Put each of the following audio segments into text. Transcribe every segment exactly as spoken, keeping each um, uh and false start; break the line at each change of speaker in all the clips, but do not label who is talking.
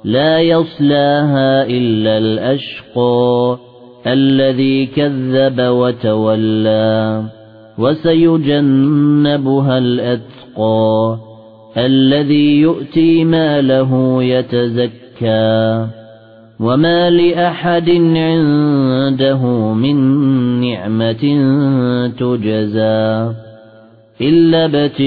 لا يصلاها إلا الأشقى الذي كذب وتولى وسيجنبها الأتقى الذي يؤتي ماله يتزكى وما لأحد عنده من نعمة تجزى إلا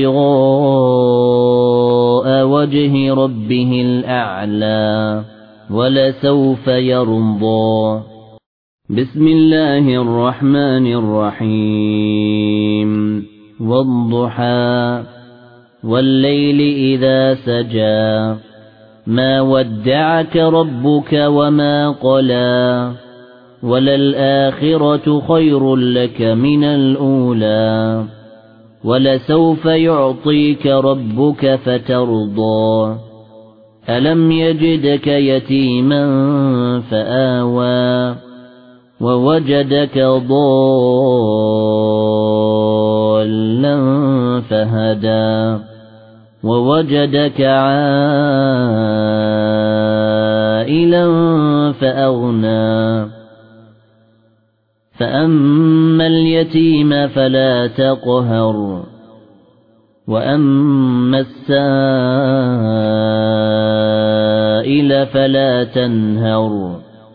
ابتغاء وجه ربه الأعلى ولسوف يرضى. بسم الله الرحمن الرحيم. والضحى والليل إذا سجى ما ودعك ربك وما قلى وللآخرة خير لك من الأولى ولسوف يعطيك ربك فترضى ألم يجدك يتيما فآوى ووجدك ضالا فهدى ووجدك عائلا فأغنى فأما اليتيم فلا تقهر وأما السائل فلا تنهر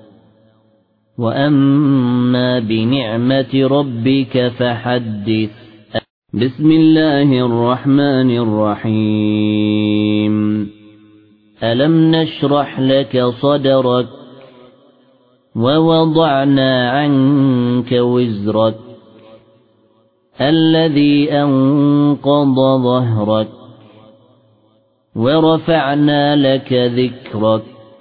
وأما بنعمة ربك فحدث. بسم الله الرحمن الرحيم. ألم نشرح لك صدرك ووضعنا عنك وزرك الذي أنقض ظهرك ورفعنا لك ذكرك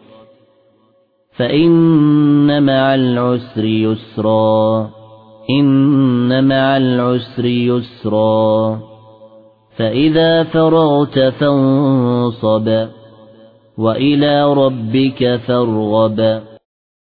فإن مع العسر يسرا إن مع العسر يسرا فإذا فرغت فانصب وإلى ربك فارغب.